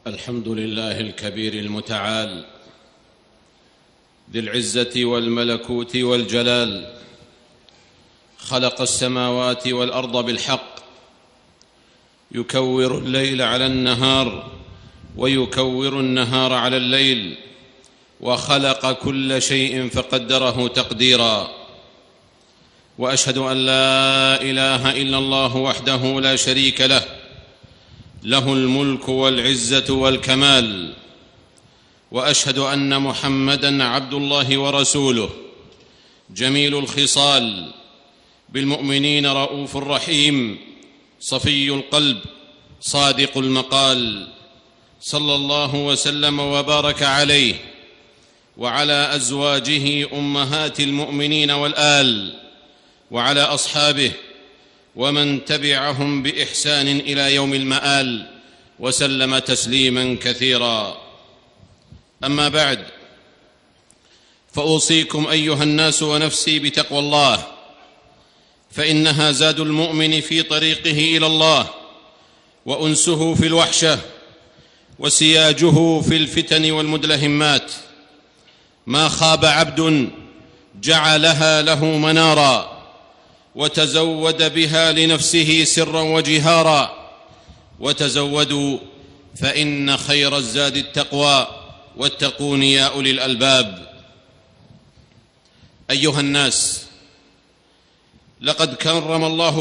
الحمد لله الكبير المتعال ذي العزة والملكوت والجلال، خلق السماوات والأرض بالحق، يكور الليل على النهار ويكور النهار على الليل، وخلق كل شيء فقدره تقديرا. وأشهد أن لا إله إلا الله وحده لا شريك له، له الملك والعزة والكمال. وأشهد أن محمدًا عبد الله ورسوله، جميل الخصال، بالمؤمنين رؤوف رحيم، صفي القلب، صادق المقال، صلى الله وسلم وبارك عليه وعلى أزواجه أمهات المؤمنين والآل، وعلى أصحابه ومن تبعهم بإحسان إلى يوم المآل، وسلم تسليما كثيرا. أما بعد، فأوصيكم أيها الناس ونفسي بتقوى الله، فإنها زاد المؤمن في طريقه إلى الله، وأنسه في الوحشة، وسياجه في الفتن والمدلهمات. ما خاب عبد جعلها له منارا، وتزود بها لنفسه سرا وجهارا. وتزودوا فإن خير الزاد التقوى، واتقون يا أولي الألباب. أيها الناس، لقد كرم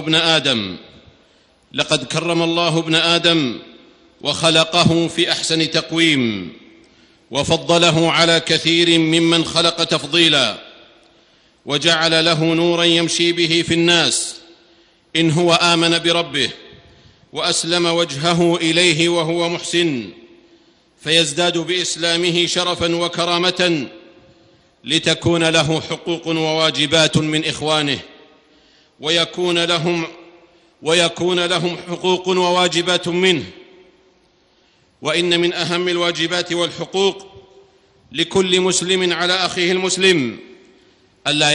الله ابن آدم وخلقه في أحسن تقويم، وفضله على كثير ممن خلق تفضيلا، وجعل له نورا يمشي به في الناس إن هو آمن بربه وأسلم وجهه إليه وهو محسن، فيزداد بإسلامه شرفا وكرامة، لتكون له حقوق وواجبات من إخوانه، ويكون لهم حقوق وواجبات منه. وإن من أهم الواجبات والحقوق لكل مسلم على أخيه المسلم ألا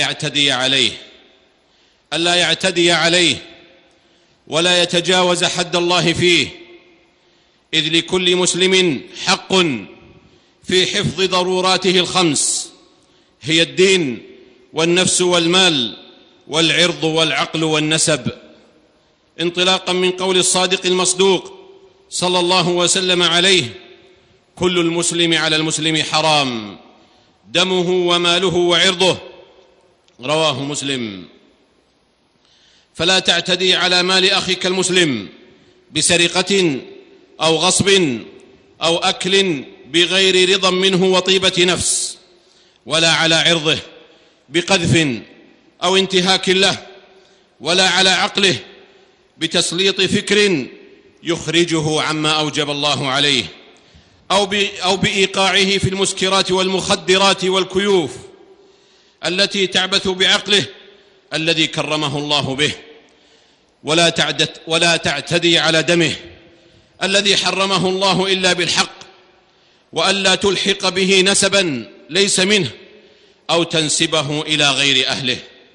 يعتدي عليه ولا يتجاوز حد الله فيه، إذ لكل مسلم حق في حفظ ضروراته الخمس، هي الدين والنفس والمال والعرض والعقل والنسب، انطلاقا من قول الصادق المصدوق صلى الله وسلم عليه: كل المسلم على المسلم حرام، دمه وماله وعرضه. رواه مسلم. فلا تعتدي على مال أخيك المسلم بسرقة أو غصب أو أكل بغير رضا منه وطيبة نفس، ولا على عرضه بقذف أو انتهاك له، ولا على عقله بتسليط فكر يخرجه عما أوجب الله عليه، أو بإيقاعه في المسكرات والمخدرات والكيوف التي تعبث بعقله الذي كرمه الله به. ولا تعتدي على دمه الذي حرمه الله إلا بالحق، وألا تلحق به نسبا ليس منه أو تنسبه إلى غير أهله.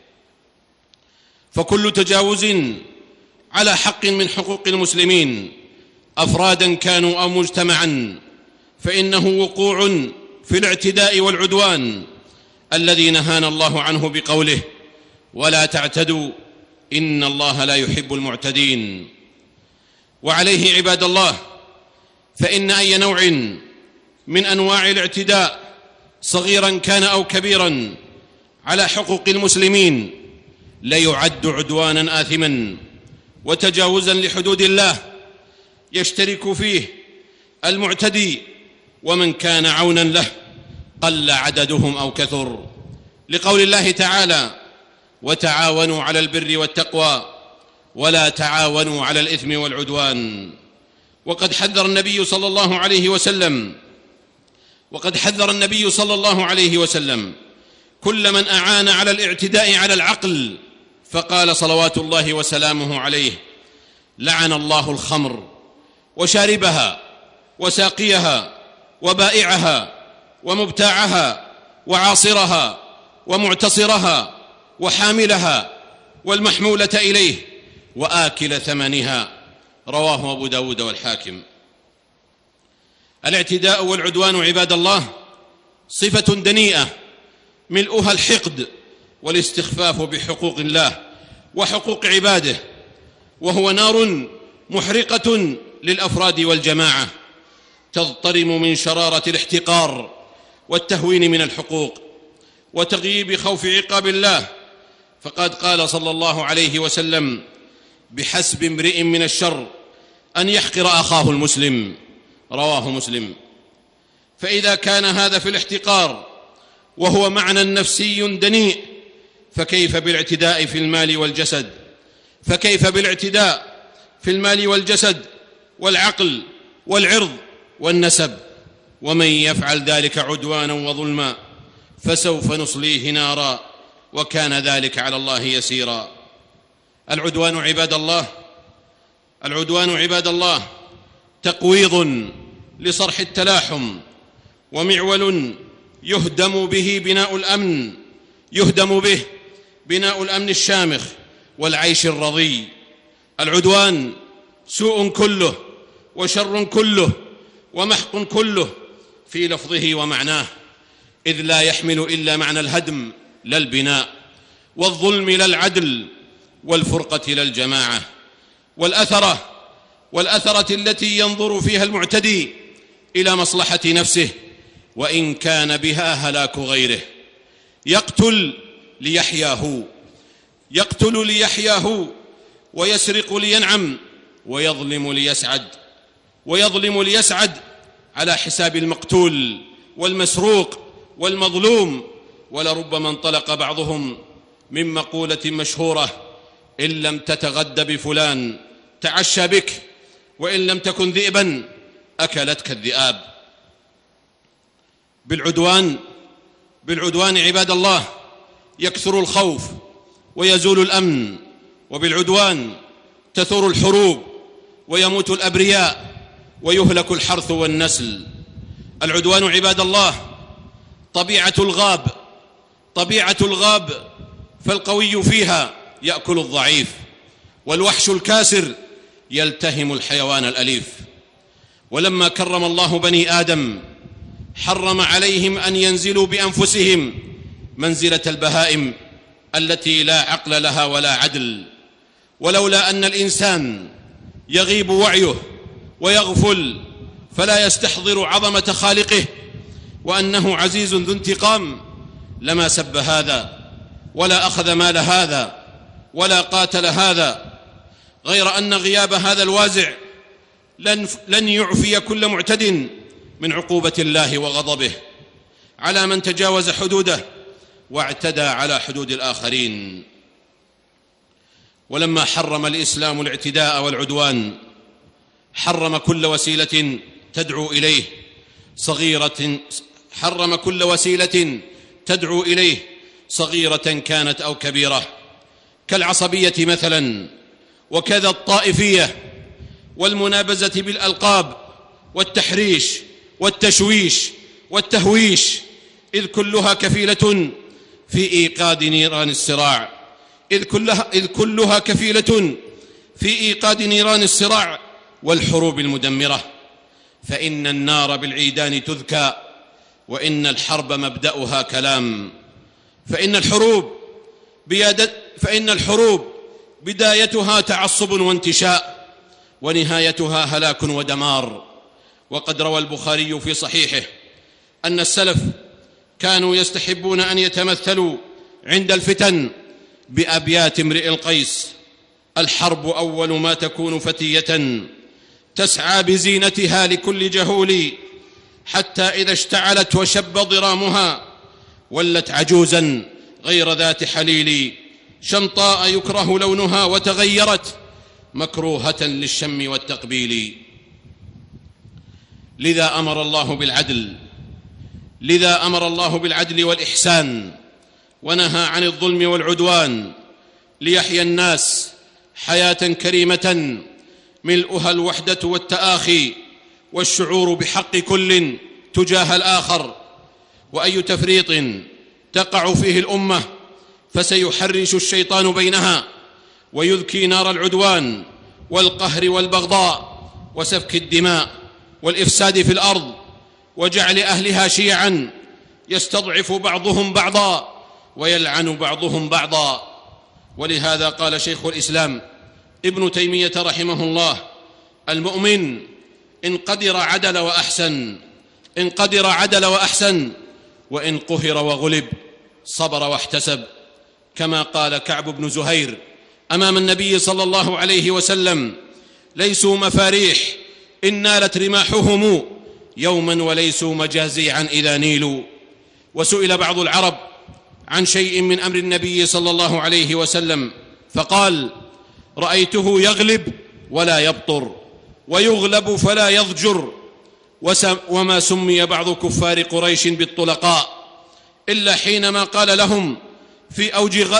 فكل تجاوز على حق من حقوق المسلمين، أفرادا كانوا أو مجتمعا، فإنه وقوع في الاعتداء والعدوان الذي نهانا الله عنه بقوله: ولا تعتدوا إن الله لا يحب المعتدين. وعليه عباد الله، فإن أي نوع من أنواع الاعتداء صغيرا كان أو كبيرا على حقوق المسلمين ليعد عدوانا آثما وتجاوزا لحدود الله، يشترك فيه المعتدي ومن كان عونا له، قل عددهم أو كثر، لقول الله تعالى: وتعاونوا على البر والتقوى ولا تعاونوا على الإثم والعدوان. وقد حذر النبي صلى الله عليه وسلم كل من أعان على الاعتداء على العقل، فقال صلوات الله وسلامه عليه: لعن الله الخمر وشاربها وساقيها وبائعها ومبتاعها وعاصرها ومعتصرها وحاملها والمحمولة إليه وآكل ثمنها. رواه أبو داود والحاكم. الاعتداء والعدوان عباد الله صفة دنيئة ملؤها الحقد والاستخفاف بحقوق الله وحقوق عباده، وهو نار محرقة للأفراد والجماعة تضطرم من شرارة الاحتقار والتهوين من الحقوق وتغييب خوف عقاب الله. فقد قال صلى الله عليه وسلم: بحسب امرئ من الشر أن يحقر أخاه المسلم، رواه مسلم. فإذا كان هذا في الاحتقار وهو معنى نفسي دنيء، فكيف بالاعتداء في المال والجسد؟ فكيف بالاعتداء في المال والجسد والعقل والعرض والنسب؟ ومن يفعل ذلك عدوانا وظلما فسوف نصليه نارا وكان ذلك على الله يسيرا. العدوان عباد الله تقويض لصرح التلاحم، ومعول يهدم به بناء الأمن الشامخ والعيش الرضي. العدوان سوء كله وشر كله ومحق كله في لفظه ومعناه، إذ لا يحمل إلا معنى الهدم لا البناء، والظلم لا العدل، والفرقة لا الجماعة، والأثرة التي ينظر فيها المعتدي إلى مصلحة نفسه وإن كان بها هلاك غيره. يقتل ليحياه ويسرق لينعم ويظلم ليسعد على حساب المقتول والمسروق والمظلوم. ولربما انطلق بعضهم من مقولة مشهورة: إن لم تتغد بفلان تعشى بك، وإن لم تكن ذئبا أكلتك الذئاب. بالعدوان عباد الله يكثر الخوف ويزول الأمن، وبالعدوان تثور الحروب ويموت الأبرياء ويهلك الحرث والنسل. العدوان عباد الله طبيعة الغاب، فالقوي فيها يأكل الضعيف، والوحش الكاسر يلتهم الحيوان الأليف. ولما كرم الله بني آدم حرم عليهم أن ينزلوا بأنفسهم منزلة البهائم التي لا عقل لها ولا عدل. ولولا أن الإنسان يغيب وعيه ويغفل فلا يستحضر عظمة خالقه وأنه عزيز ذو انتقام لما سب هذا ولا أخذ مال هذا ولا قاتل هذا، غير أن غياب هذا الوازع لن يعفي كل معتد من عقوبة الله وغضبه على من تجاوز حدوده واعتدى على حدود الآخرين. ولما حرم الإسلام الاعتداء والعدوان حرم كل وسيلة تدعو إليه صغيرة كانت أو كبيرة، كالعصبية مثلا، وكذا الطائفية، والمنابزة بالألقاب، والتحريش والتشويش والتهويش، إذ كلها كفيلة في إيقاد نيران الصراع والحروب المدمرة. فإن النار بالعيدان تذكى، وإن الحرب مبدأها كلام. فإن الحروب بدايتها تعصب وانتشاء، ونهايتها هلاك ودمار. وقد روى البخاري في صحيحه أن السلف كانوا يستحبون أن يتمثلوا عند الفتن بأبيات امرئ القيس: الحرب أول ما تكون فتية تسعى بزينتها لكل جهول، حتى إذا اشتعلت وشب ضرامها ولت عجوزا غير ذات حليل، شمطاء يكره لونها وتغيرت مكروهة للشم والتقبيل. لذا أمر الله بالعدل والإحسان، ونهى عن الظلم والعدوان، ليحيى الناس حياة كريمة ملؤها الوحدة والتآخي والشعور بحق كل تجاه الآخر. وأي تفريط تقع فيه الأمة فسيحرش الشيطان بينها ويذكي نار العدوان والقهر والبغضاء وسفك الدماء والإفساد في الأرض وجعل أهلها شيعا يستضعف بعضهم بعضا ويلعن بعضهم بعضا. ولهذا قال شيخ الإسلام ابن تيمية رحمه الله: المؤمن إن قدر عدل وأحسن، إن قدر عدل وأحسن، وإن قهر وغلب صبر واحتسب. كما قال كعب بن زهير أمام النبي صلى الله عليه وسلم: ليسوا مفاريح إن نالت رماحهم يوما، وليسوا مجازيعا إذا نيلوا. وسئل بعض العرب عن شيء من أمر النبي صلى الله عليه وسلم فقال: رأيته يغلب ولا يبطر، ويغلب فلا يضجر، وما سمي بعض كفار قريش بالطلقاء إلا حينما قال لهم في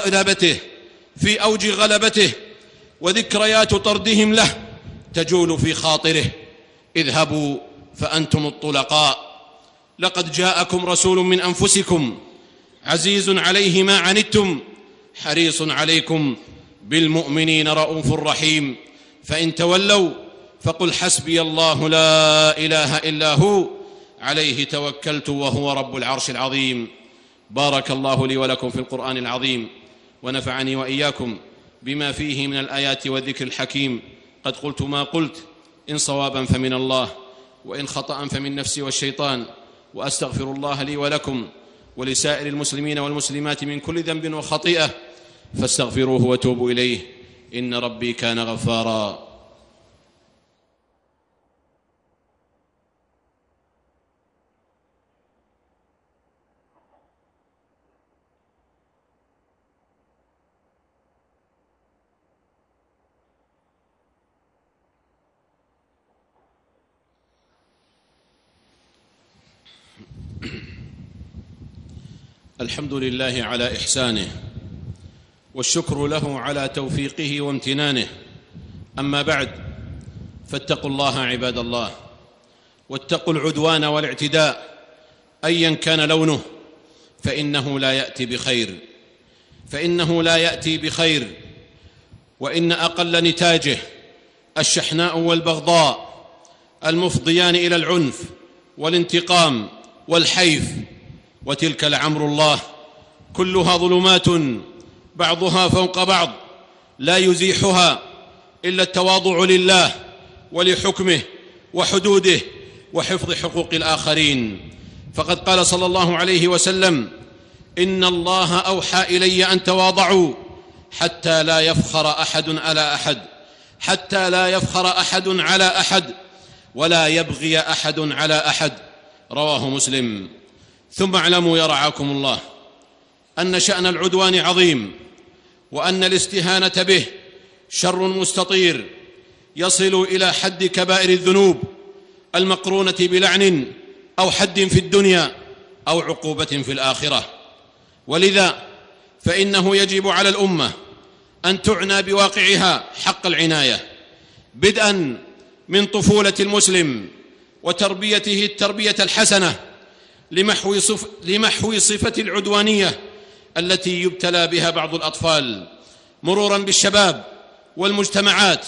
أوج غلبته وذكريات طردهم له تجول في خاطره: اذهبوا فأنتم الطلقاء. لقد جاءكم رسول من أنفسكم عزيز عليه ما عنتم حريص عليكم بالمؤمنين رؤوف رحيم، فإن تولوا فقل حسبي الله لا إله إلا هو عليه توكلت وهو رب العرش العظيم. بارك الله لي ولكم في القرآن العظيم، ونفعني وإياكم بما فيه من الآيات والذكر الحكيم. قد قلت ما قلت، إن صوابا فمن الله، وإن خطأ فمن نفسي والشيطان، وأستغفر الله لي ولكم ولسائر المسلمين والمسلمات من كل ذنب وخطيئة، فاستغفروه وتوبوا إليه، إن ربي كان غفارا. الحمد لله على إحسانه، والشكر له على توفيقه وامتنانه. أما بعد، فاتقوا الله عباد الله، واتقوا العدوان والاعتداء أيا كان لونه، فإنه لا يأتي بخير، وإن أقل نتاجه الشحناء والبغضاء المفضيان إلى العنف والانتقام والحيف. وتلك لعمر الله كلها ظلمات بعضها فوق بعض، لا يزيحها إلا التواضع لله ولحكمه وحدوده وحفظ حقوق الآخرين. فقد قال صلى الله عليه وسلم: إن الله أوحى إلي أن تواضعوا حتى لا يفخر أحد على أحد ولا يبغي أحد على أحد. رواه مسلم. ثم اعلموا يا رعاكم الله أن شأن العدوان عظيم، وأن الاستهانة به شر مستطير يصل إلى حد كبائر الذنوب المقرونة بلعن أو حد في الدنيا أو عقوبة في الآخرة. ولذا فإنه يجب على الأمة أن تعنى بواقعها حق العناية، بدءا من طفولة المسلم وتربيته التربية الحسنة لمحو صفة العدوانية التي يبتلى بها بعض الأطفال، مرورا بالشباب والمجتمعات،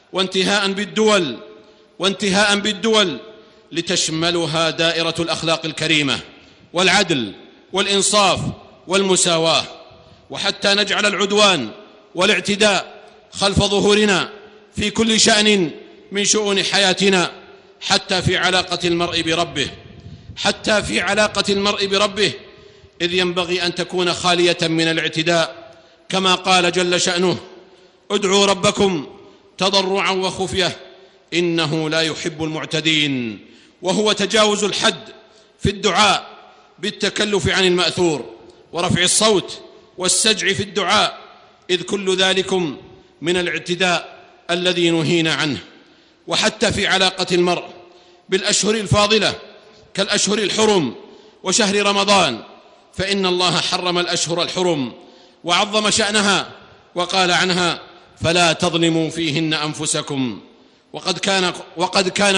وانتهاء بالدول لتشملها دائرة الأخلاق الكريمة والعدل والإنصاف والمساواة، وحتى نجعل العدوان والاعتداء خلف ظهورنا في كل شأن من شؤون حياتنا، حتى في علاقة المرء بربه، إذ ينبغي أن تكون خالية من الاعتداء، كما قال جل شأنه: ادعوا ربكم تضرعا وخفية إنه لا يحب المعتدين. وهو تجاوز الحد في الدعاء بالتكلف عن المأثور ورفع الصوت والسجع في الدعاء، إذ كل ذلكم من الاعتداء الذي نهينا عنه. وحتى في علاقة المرء بالأشهر الفاضلة كالأشهر الحرم وشهر رمضان، فإن الله حرم الأشهر الحرم وعظم شأنها وقال عنها: فلا تظلموا فيهن أنفسكم. وقد كان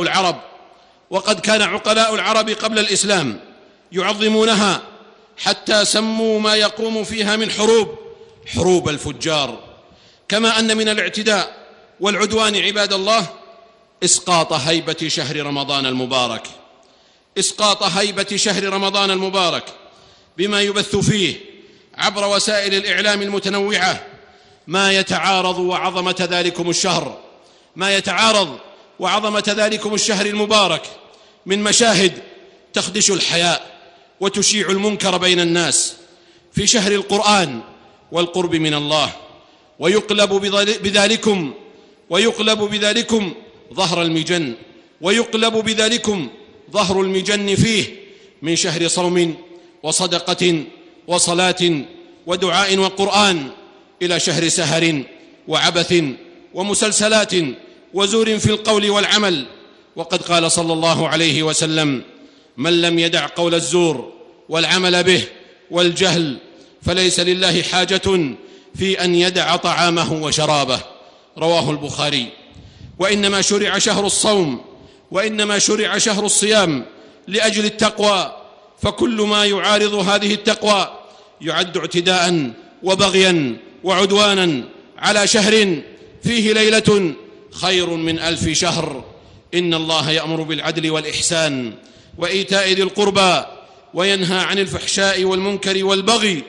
عقلاء العرب قبل الإسلام يعظمونها، حتى سموا ما يقوم فيها من حروب الفجار. كما أن من الاعتداء والعدوان عباد الله إسقاط هيبة شهر رمضان المبارك، إسقاط هيبة شهر رمضان المبارك بما يبث فيه عبر وسائل الإعلام المتنوعة ما يتعارض وعظمة ذلكم الشهر، ما يتعارض وعظمة ذلكم الشهر المبارك من مشاهد تخدش الحياء وتشيع المنكر بين الناس في شهر القرآن والقرب من الله، ويقلب بذلكم ظهر المجن، ويقلب بذلكم ظهر المجن فيه من شهر صوم وصدقة وصلاة ودعاء وقرآن إلى شهر سهر وعبث ومسلسلات وزور في القول والعمل. وقد قال صلى الله عليه وسلم: من لم يدع قول الزور والعمل به والجهل فليس لله حاجة في أن يدع طعامه وشرابه. رواه البخاري. وإنما شرع شهر الصوم وإنما شرع شهر الصيام لأجل التقوى، فكل ما يعارض هذه التقوى يعد اعتداء وبغيا وعدوانا على شهر فيه ليلة خير من 1000 شهر. إن الله يأمر بالعدل والإحسان وإيتاء ذي القربى وينهى عن الفحشاء والمنكر والبغي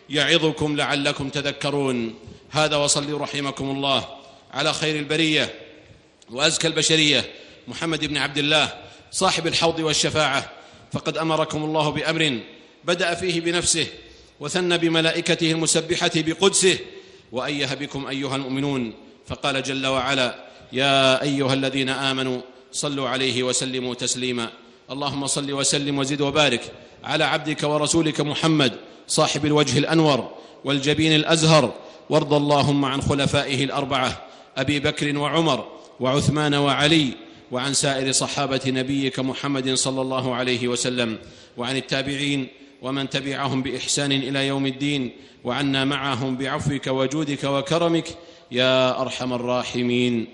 يعظكم لعلكم تذكرون. هذا وصلوا رحمكم الله على خير البرية وأزكى البشرية محمد بن عبد الله صاحب الحوض والشفاعة، فقد أمركم الله بأمر بدأ فيه بنفسه وثنى بملائكته المسبحة بقدسه وأيه بكم أيها المؤمنون، فقال جل وعلا: يا أيها الذين آمنوا صلوا عليه وسلموا تسليما. اللهم صل وسلم وزد وبارك على عبدك ورسولك محمد صاحب الوجه الأنور والجبين الأزهر، وارض اللهم عن خلفائه الأربعة أبي بكر وعمر وعثمان وعلي، وعن سائر صحابة نبيك محمد صلى الله عليه وسلم، وعن التابعين ومن تبعهم بإحسان إلى يوم الدين، وعنا معهم بعفوك وجودك وكرمك يا أرحم الراحمين.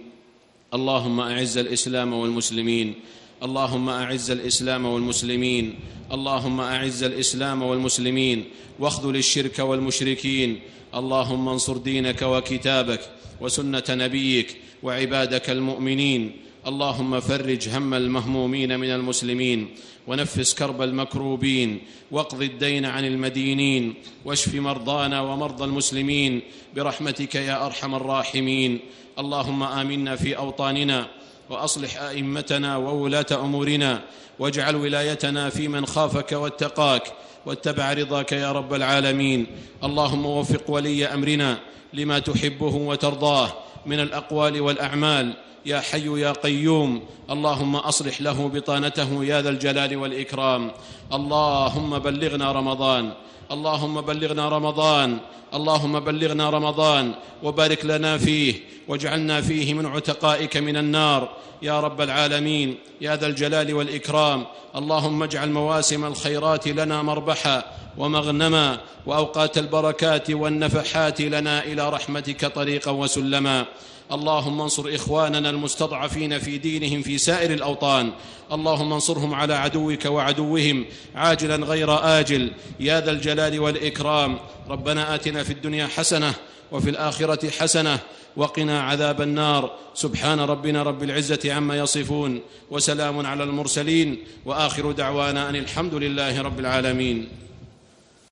اللهم أعز الإسلام والمسلمين، اللهم أعز الإسلام والمسلمين، اللهم أعز الإسلام والمسلمين واخذل الشرك والمشركين. اللهم انصر دينك وكتابك وسنة نبيك وعبادك المؤمنين. اللهم فرج هم المهمومين من المسلمين ونفس كرب المكروبين واقض الدين عن المدينين واشف مرضانا ومرضى المسلمين برحمتك يا أرحم الراحمين. اللهم آمنا في أوطاننا وأصلح أئمتنا وولاة أمورنا، واجعل ولايتنا في من خافك واتقاك واتبع رضاك يا رب العالمين. اللهم وفق ولي أمرنا لما تحبه وترضاه من الأقوال والأعمال يا حي يا قيوم. اللهم أصلح له بطانته يا ذا الجلال والإكرام. اللهم بلغنا رمضان، اللهم بلغنا رمضان، اللهم بلغنا رمضان وبارك لنا فيه واجعلنا فيه من عتقائك من النار يا رب العالمين يا ذا الجلال والإكرام. اللهم اجعل مواسم الخيرات لنا مربحا ومغنما، وأوقات البركات والنفحات لنا إلى رحمتك طريقا وسلما. اللهم انصر إخواننا المستضعفين في دينهم في سائر الأوطان، اللهم انصرهم على عدوك وعدوهم عاجلا غير آجل يا ذا الجلال والإكرام. ربنا آتنا في الدنيا حسنة وفي الآخرة حسنة وقنا عذاب النار. سبحان ربنا رب العزة عما يصفون، وسلام على المرسلين، وآخر دعوانا أن الحمد لله رب العالمين.